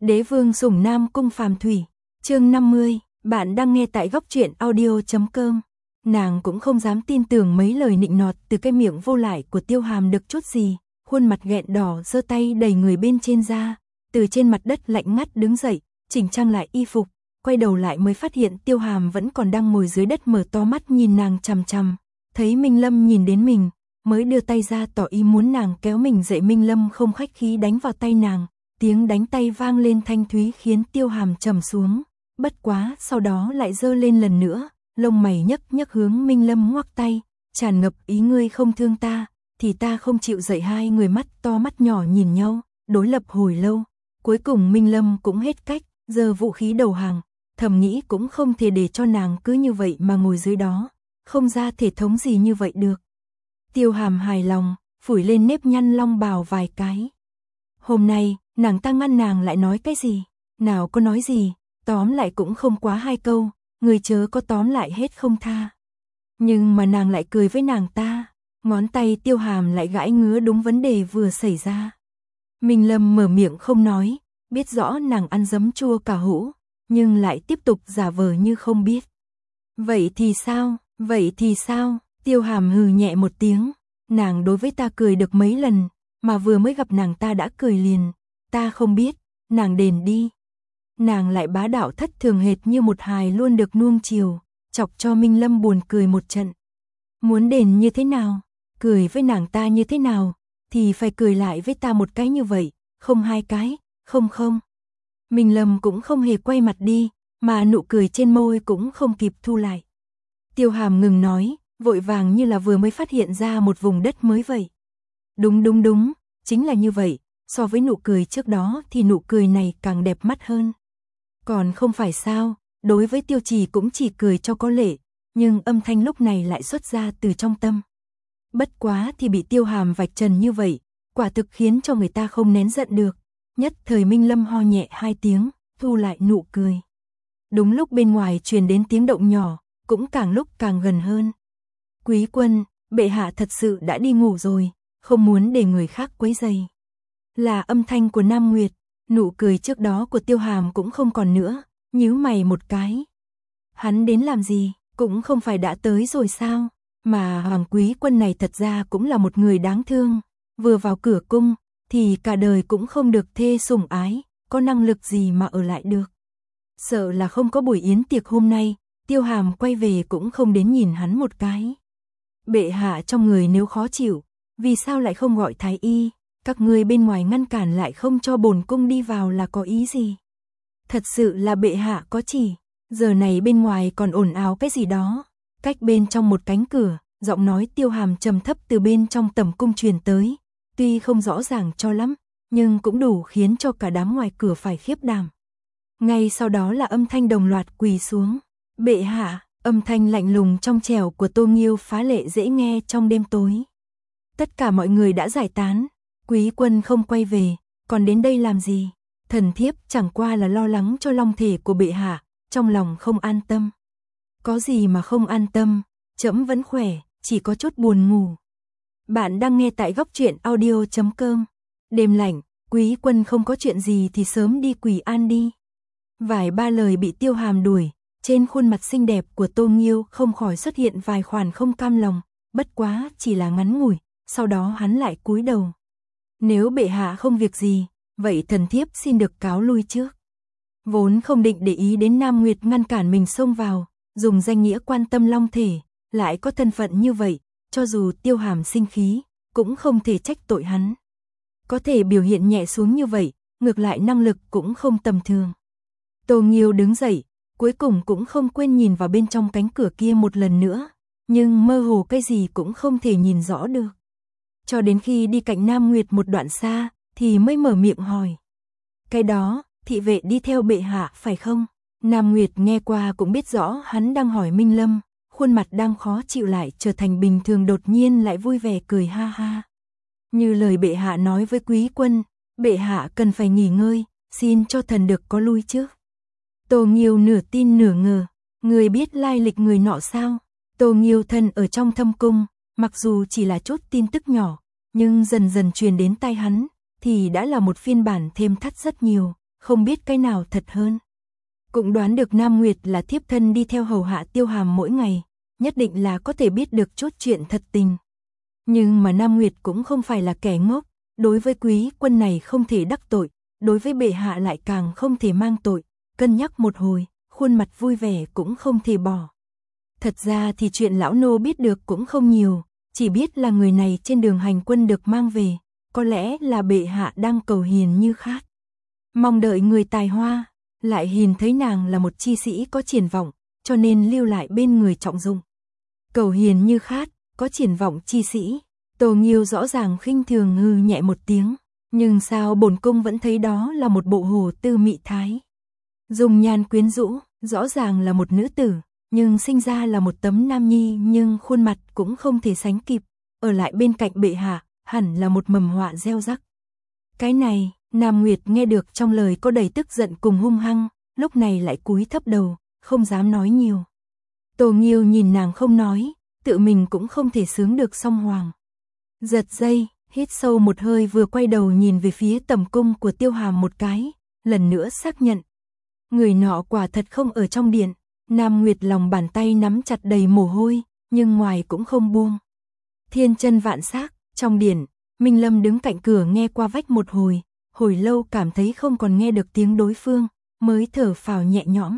Đế vương sủng Nam Cung Phàm Thủy, chương 50, bạn đang nghe tại góc truyện audio.com. Nàng cũng không dám tin tưởng mấy lời nịnh nọt từ cái miệng vô lại của Tiêu Hàm được chút gì, khuôn mặt nghẹn đỏ giơ tay đẩy người bên trên ra, từ trên mặt đất lạnh ngắt đứng dậy, chỉnh trang lại y phục, quay đầu lại mới phát hiện Tiêu Hàm vẫn còn đang ngồi dưới đất mở to mắt nhìn nàng chằm chằm, thấy Minh Lâm nhìn đến mình, mới đưa tay ra tỏ ý muốn nàng kéo mình dậy. Minh Lâm không khách khí đánh vào tay nàng. Tiếng đánh tay vang lên thanh thúy khiến Tiêu Hàm trầm xuống, bất quá sau đó lại giơ lên lần nữa, lông mày nhấc nhấc hướng Minh Lâm ngoắc tay, tràn ngập ý ngươi không thương ta, thì ta không chịu dậy. Hai người mắt to mắt nhỏ nhìn nhau, đối lập hồi lâu, cuối cùng Minh Lâm cũng hết cách, giơ vũ khí đầu hàng, thầm nghĩ cũng không thể để cho nàng cứ như vậy mà ngồi dưới đó, không ra thể thống gì như vậy được. Tiêu Hàm hài lòng, phủi lên nếp nhăn long bào vài cái. Hôm nay, nàng ta ngăn nàng lại nói cái gì? Nào có nói gì, tóm lại cũng không quá hai câu, người chớ có tóm lại hết không tha. Nhưng mà nàng lại cười với nàng ta, ngón tay Tiêu Hàm lại gãi ngứa đúng vấn đề vừa xảy ra. Minh Lâm mở miệng không nói, biết rõ nàng ăn giấm chua cả hũ, nhưng lại tiếp tục giả vờ như không biết. Vậy thì sao, vậy thì sao? Tiêu Hàm hừ nhẹ một tiếng, nàng đối với ta cười được mấy lần, mà vừa mới gặp nàng ta đã cười liền, ta không biết, nàng đền đi. Nàng lại bá đạo thất thường hệt như một hài luôn được nuông chiều, chọc cho Minh Lâm buồn cười một trận. Muốn đền như thế nào, cười với nàng ta như thế nào, thì phải cười lại với ta một cái như vậy, không hai cái, không không. Minh Lâm cũng không hề quay mặt đi, mà nụ cười trên môi cũng không kịp thu lại. Tiêu Hàm ngừng nói, vội vàng như là vừa mới phát hiện ra một vùng đất mới vậy. Đúng, chính là như vậy, so với nụ cười trước đó thì nụ cười này càng đẹp mắt hơn. Còn không phải sao, đối với Tiêu Trì cũng chỉ cười cho có lệ, nhưng âm thanh lúc này lại xuất ra từ trong tâm. Bất quá thì bị Tiêu Hàm vạch trần như vậy, quả thực khiến cho người ta không nén giận được. Nhất thời Minh Lâm ho nhẹ hai tiếng, thu lại nụ cười. Đúng lúc bên ngoài truyền đến tiếng động nhỏ, cũng càng lúc càng gần hơn. Quý quân, bệ hạ thật sự đã đi ngủ rồi, không muốn để người khác quấy rầy. Là âm thanh của Nam Nguyệt, nụ cười trước đó của Tiêu Hàm cũng không còn nữa, nhíu mày một cái. Hắn đến làm gì, cũng không phải đã tới rồi sao, mà hoàng quý quân này thật ra cũng là một người đáng thương, vừa vào cửa cung, thì cả đời cũng không được thê sủng ái, có năng lực gì mà ở lại được. Sợ là không có buổi yến tiệc hôm nay, Tiêu Hàm quay về cũng không đến nhìn hắn một cái. Bệ hạ trong người nếu khó chịu, vì sao lại không gọi thái y, các ngươi bên ngoài ngăn cản lại không cho bổn cung đi vào là có ý gì? Thật sự là bệ hạ có chỉ, giờ này bên ngoài còn ồn ào cái gì đó, cách bên trong một cánh cửa, giọng nói Tiêu Hàm trầm thấp từ bên trong tầm cung truyền tới, tuy không rõ ràng cho lắm, nhưng cũng đủ khiến cho cả đám ngoài cửa phải khiếp đảm. Ngay sau đó là âm thanh đồng loạt quỳ xuống, bệ hạ. Âm thanh lạnh lùng trong trẻo của Tô Nghiêu phá lệ dễ nghe trong đêm tối. Tất cả mọi người đã giải tán, quý quân không quay về, còn đến đây làm gì? Thần thiếp chẳng qua là lo lắng cho long thể của bệ hạ, trong lòng không an tâm. Có gì mà không an tâm, trẫm vẫn khỏe, chỉ có chút buồn ngủ. Bạn đang nghe tại góc truyện audio.com. Đêm lạnh, quý quân không có chuyện gì thì sớm đi quỳ an đi. Vài ba lời bị Tiêu Hàm đuổi. Trên khuôn mặt xinh đẹp của Tô Nghiêu không khỏi xuất hiện vài khoản không cam lòng, bất quá chỉ là ngắn ngủi, sau đó hắn lại cúi đầu. Nếu bệ hạ không việc gì, vậy thần thiếp xin được cáo lui trước. Vốn không định để ý đến Nam Nguyệt ngăn cản mình xông vào, dùng danh nghĩa quan tâm long thể, lại có thân phận như vậy, cho dù Tiêu Hàm sinh khí, cũng không thể trách tội hắn. Có thể biểu hiện nhẹ xuống như vậy, ngược lại năng lực cũng không tầm thường. Tô Nghiêu đứng dậy, cuối cùng cũng không quên nhìn vào bên trong cánh cửa kia một lần nữa, nhưng mơ hồ cái gì cũng không thể nhìn rõ được. Cho đến khi đi cạnh Nam Nguyệt một đoạn xa, thì mới mở miệng hỏi. Cái đó, thị vệ đi theo bệ hạ phải không? Nam Nguyệt nghe qua cũng biết rõ hắn đang hỏi Minh Lâm, khuôn mặt đang khó chịu lại trở thành bình thường, đột nhiên lại vui vẻ cười ha ha. Như lời bệ hạ nói với quý quân, bệ hạ cần phải nghỉ ngơi, xin cho thần được có lui trước. Tô Nghiêu nửa tin nửa ngờ, người biết lai lịch người nọ sao? Tô Nghiêu thân ở trong thâm cung, mặc dù chỉ là chút tin tức nhỏ, nhưng dần dần truyền đến tai hắn, thì đã là một phiên bản thêm thắt rất nhiều, không biết cái nào thật hơn. Cũng đoán được Nam Nguyệt là thiếp thân đi theo hầu hạ Tiêu Hàm mỗi ngày, nhất định là có thể biết được chút chuyện thật tình. Nhưng mà Nam Nguyệt cũng không phải là kẻ ngốc, đối với quý quân này không thể đắc tội, đối với bệ hạ lại càng không thể mang tội, cân nhắc một hồi, khuôn mặt vui vẻ cũng không thể bỏ. Thật ra thì chuyện lão nô biết được cũng không nhiều, chỉ biết là người này trên đường hành quân được mang về, có lẽ là bệ hạ đang cầu hiền như khát. Mong đợi người tài hoa, lại nhìn thấy nàng là một chi sĩ có triển vọng, cho nên lưu lại bên người trọng dụng. Cầu hiền như khát, có triển vọng chi sĩ, Tô Nghiêu rõ ràng khinh thường hừ nhẹ một tiếng, nhưng sao bổn cung vẫn thấy đó là một bộ hồ tư mị thái. Dùng nhan quyến rũ, rõ ràng là một nữ tử, nhưng sinh ra là một tấm nam nhi, nhưng khuôn mặt cũng không thể sánh kịp, ở lại bên cạnh bệ hạ, hẳn là một mầm họa gieo rắc. Cái này, Nam Nguyệt nghe được trong lời có đầy tức giận cùng hung hăng, lúc này lại cúi thấp đầu, không dám nói nhiều. Tô Nghiêu nhìn nàng không nói, tự mình cũng không thể sướng được song hoàng. Giật dây, hít sâu một hơi vừa quay đầu nhìn về phía tầm cung của Tiêu Hàm một cái, lần nữa xác nhận. Người nọ quả thật không ở trong điện, Nam Nguyệt lòng bàn tay nắm chặt đầy mồ hôi, nhưng ngoài cũng không buông. Thiên chân vạn xác, trong điện, Minh Lâm đứng cạnh cửa nghe qua vách một hồi lâu cảm thấy không còn nghe được tiếng đối phương, mới thở phào nhẹ nhõm.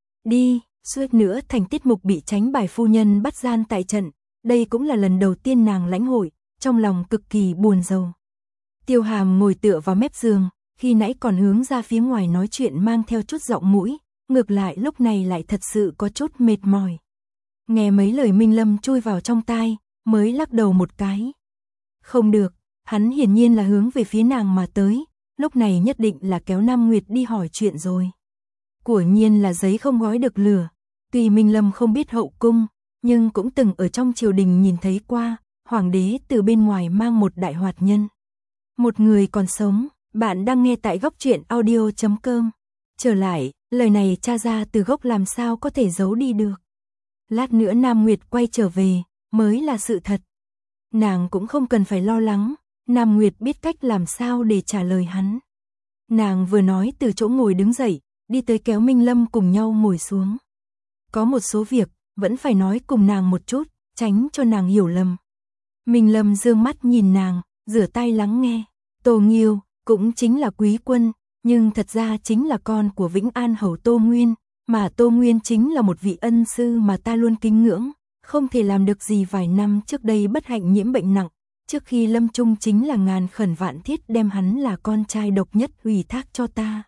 Đi, suýt nữa thành tiết mục bị Tránh Bài phu nhân bắt gian tại trận, đây cũng là lần đầu tiên nàng lãnh hội, trong lòng cực kỳ buồn rầu. Tiêu Hàm ngồi tựa vào mép giường, khi nãy còn hướng ra phía ngoài nói chuyện mang theo chút giọng mũi, ngược lại lúc này lại thật sự có chút mệt mỏi. Nghe mấy lời Minh Lâm chui vào trong tai, mới lắc đầu một cái. Không được, hắn hiển nhiên là hướng về phía nàng mà tới, lúc này nhất định là kéo Nam Nguyệt đi hỏi chuyện rồi. Quả nhiên là giấy không gói được lửa, tuy Minh Lâm không biết hậu cung, nhưng cũng từng ở trong triều đình nhìn thấy qua, hoàng đế từ bên ngoài mang một đại hoạt nhân. Một người còn sống, bạn đang nghe tại Góc Truyện Audio.com. Trở lại, lời này tra ra từ gốc làm sao có thể giấu đi được. Lát nữa Nam Nguyệt quay trở về, mới là sự thật. Nàng cũng không cần phải lo lắng, Nam Nguyệt biết cách làm sao để trả lời hắn. Nàng vừa nói từ chỗ ngồi đứng dậy, đi tới kéo Minh Lâm cùng nhau ngồi xuống. Có một số việc, vẫn phải nói cùng nàng một chút, tránh cho nàng hiểu lầm. Minh Lâm dương mắt nhìn nàng, rửa tay lắng nghe. Tô Nghiêu, cũng chính là quý quân, nhưng thật ra chính là con của Vĩnh An hầu Tô Nguyên, mà Tô Nguyên chính là một vị ân sư mà ta luôn kính ngưỡng, không thể làm được gì vài năm trước đây bất hạnh nhiễm bệnh nặng, trước khi lâm chung chính là ngàn khẩn vạn thiết đem hắn là con trai độc nhất ủy thác cho ta.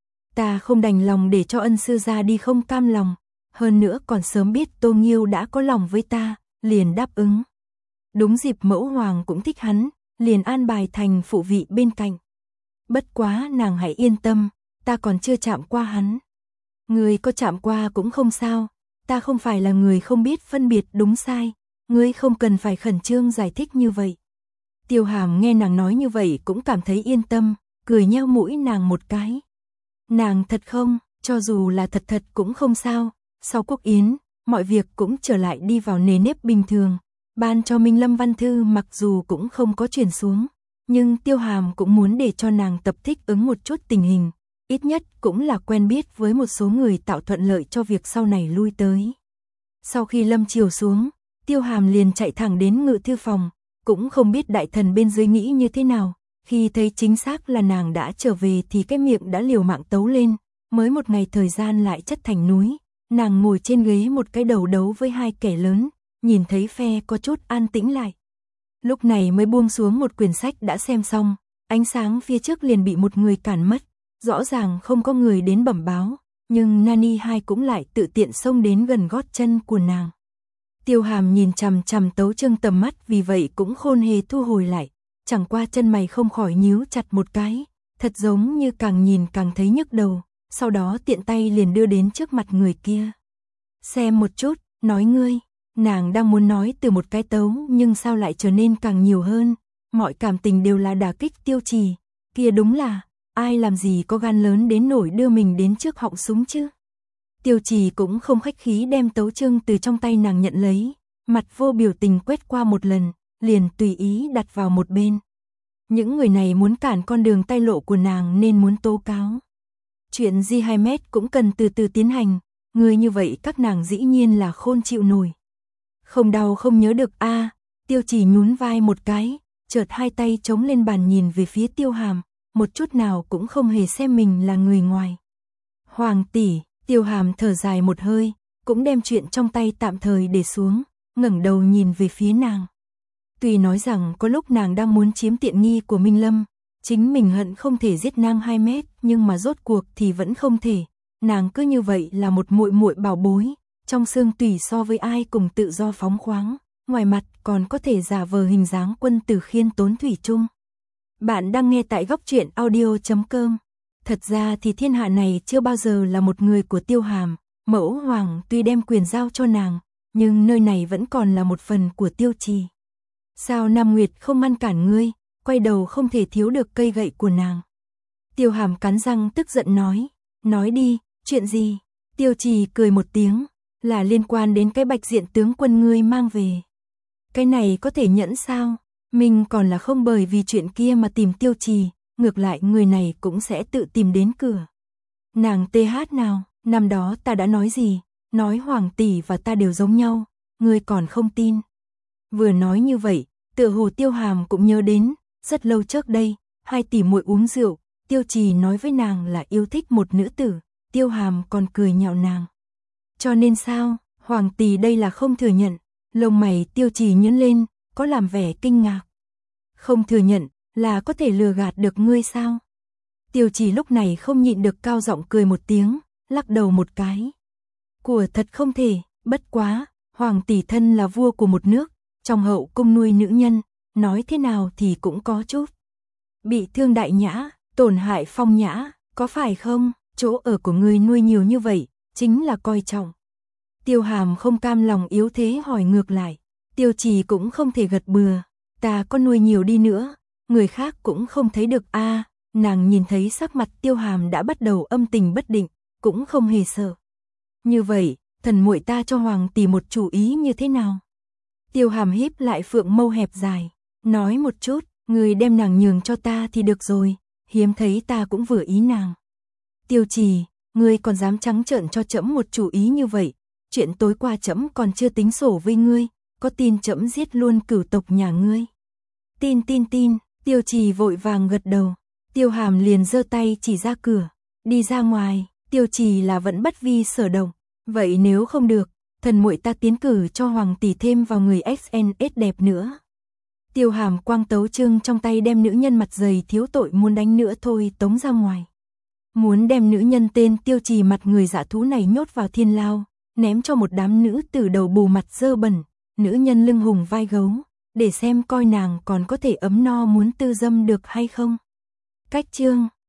Ta không đành lòng để cho ân sư ra đi không cam lòng, hơn nữa còn sớm biết Tô Nghiêu đã có lòng với ta, liền đáp ứng. Đúng dịp mẫu hoàng cũng thích hắn, liền an bài thành phụ vị bên cạnh. Bất quá nàng hãy yên tâm, ta còn chưa chạm qua hắn. Người có chạm qua cũng không sao, ta không phải là người không biết phân biệt đúng sai, ngươi không cần phải khẩn trương giải thích như vậy. Tiêu Hàm nghe nàng nói như vậy cũng cảm thấy yên tâm, cười nheo mũi nàng một cái. Nàng thật không, cho dù là thật cũng không sao, sau quốc yến, mọi việc cũng trở lại đi vào nề nếp bình thường. Ban cho Minh Lâm văn thư mặc dù cũng không có truyền xuống, nhưng Tiêu Hàm cũng muốn để cho nàng tập thích ứng một chút tình hình, ít nhất cũng là quen biết với một số người tạo thuận lợi cho việc sau này lui tới. Sau khi lâm chiều xuống, Tiêu Hàm liền chạy thẳng đến ngự thư phòng, cũng không biết đại thần bên dưới nghĩ như thế nào, khi thấy chính xác là nàng đã trở về thì cái miệng đã liều mạng tấu lên, mới một ngày thời gian lại chất thành núi, nàng ngồi trên ghế một cái đầu đấu với hai kẻ lớn, nhìn thấy phe có chút an tĩnh lại. Lúc này mới buông xuống một quyển sách đã xem xong, ánh sáng phía trước liền bị một người cản mất, rõ ràng không có người đến bẩm báo, nhưng Nani hai cũng lại tự tiện xông đến gần gót chân của nàng. Tiêu Hàm nhìn chằm chằm Tấu Trương tầm mắt vì vậy cũng khôn hề thu hồi lại, chẳng qua chân mày không khỏi nhíu chặt một cái, thật giống như càng nhìn càng thấy nhức đầu, sau đó tiện tay liền đưa đến trước mặt người kia. Xem một chút, nói ngươi. Nàng đang muốn nói từ một cái tấu nhưng sao lại trở nên càng nhiều hơn, mọi cảm tình đều là đả kích Tiêu Trì, kia đúng là, ai làm gì có gan lớn đến nổi đưa mình đến trước họng súng chứ. Tiêu Trì cũng không khách khí đem Tấu Trương từ trong tay nàng nhận lấy, mặt vô biểu tình quét qua một lần, liền tùy ý đặt vào một bên. Những người này muốn cản con đường tay lộ của nàng nên muốn tố cáo. Chuyện gì 2 mét cũng cần từ từ tiến hành, người như vậy các nàng dĩ nhiên là khôn chịu nổi. Không đau không nhớ được a. Tiêu Trì nhún vai một cái, chợt hai tay chống lên bàn nhìn về phía Tiêu Hàm, một chút nào cũng không hề xem mình là người ngoài. Hoàng tỷ, Tiêu Hàm thở dài một hơi, cũng đem chuyện trong tay tạm thời để xuống, ngẩng đầu nhìn về phía nàng. Tuy nói rằng có lúc nàng đang muốn chiếm tiện nghi của Minh Lâm, chính mình hận không thể giết nàng 2 mét, nhưng mà rốt cuộc thì vẫn không thể. Nàng cứ như vậy là một muội muội bảo bối, trong xương tủy so với ai cùng tự do phóng khoáng, ngoài mặt còn có thể giả vờ hình dáng quân tử khiêm tốn thủy chung. Bạn đang nghe tại góc truyện audio.com. Thật ra thì thiên hạ này chưa bao giờ là một người của Tiêu Hàm, Mẫu Hoàng tuy đem quyền giao cho nàng, nhưng nơi này vẫn còn là một phần của Tiêu Trì. Sao Nam Nguyệt không ngăn cản ngươi, quay đầu không thể thiếu được cây gậy của nàng. Tiêu Hàm cắn răng tức giận nói đi, chuyện gì? Tiêu Trì cười một tiếng, là liên quan đến cái Bạch Diện tướng quân ngươi mang về. Cái này có thể nhẫn sao? Mình còn là không bởi vì chuyện kia mà tìm Tiêu Trì, ngược lại người này cũng sẽ tự tìm đến cửa. Nàng TH nào, năm đó ta đã nói gì, nói Hoàng tỷ và ta đều giống nhau, ngươi còn không tin. Vừa nói như vậy, tựa hồ Tiêu Hàm cũng nhớ đến, rất lâu trước đây, hai tỷ muội uống rượu, Tiêu Trì nói với nàng là yêu thích một nữ tử, Tiêu Hàm còn cười nhạo nàng. Cho nên sao, Hoàng tỷ đây là không thừa nhận, lông mày Tiêu Trì nhướng lên, có làm vẻ kinh ngạc. Không thừa nhận, là có thể lừa gạt được ngươi sao? Tiêu Trì lúc này không nhịn được cao giọng cười một tiếng, lắc đầu một cái. Của thật không thể, bất quá, Hoàng tỷ thân là vua của một nước, trong hậu cung nuôi nữ nhân, nói thế nào thì cũng có chút bị thương đại nhã, tổn hại phong nhã, có phải không? Chỗ ở của ngươi nuôi nhiều như vậy, chính là coi trọng. Tiêu Hàm không cam lòng yếu thế hỏi ngược lại, Tiêu Trì cũng không thể gật bừa, ta có nuôi nhiều đi nữa, người khác cũng không thấy được a. Nàng nhìn thấy sắc mặt Tiêu Hàm đã bắt đầu âm tình bất định, cũng không hề sợ. Như vậy, thần muội ta cho Hoàng tỷ một chủ ý như thế nào? Tiêu Hàm híp lại phượng mâu hẹp dài, nói một chút, người đem nàng nhường cho ta thì được rồi, hiếm thấy ta cũng vừa ý nàng. Tiêu Trì, ngươi còn dám trắng trợn cho trẫm một chủ ý như vậy, chuyện tối qua trẫm còn chưa tính sổ với ngươi, có tin trẫm giết luôn cửu tộc nhà ngươi? Tin, Tiêu Trì vội vàng gật đầu. Tiêu Hàm liền giơ tay chỉ ra cửa, đi ra ngoài. Tiêu Trì là vẫn bất vi sở động, vậy nếu không được, thần muội ta tiến cử cho Hoàng tỷ thêm vào người SNS đẹp nữa. Tiêu Hàm quang tấu chương trong tay đem nữ nhân mặt dày thiếu tội muốn đánh nữa thôi tống ra ngoài. Muốn đem nữ nhân tên Tiêu Trì mặt người dã thú này nhốt vào thiên lao, ném cho một đám nữ tử đầu bù mặt dơ bẩn, nữ nhân lưng hùng vai gấu, để xem coi nàng còn có thể ấm no muốn tư dâm được hay không. Cách chương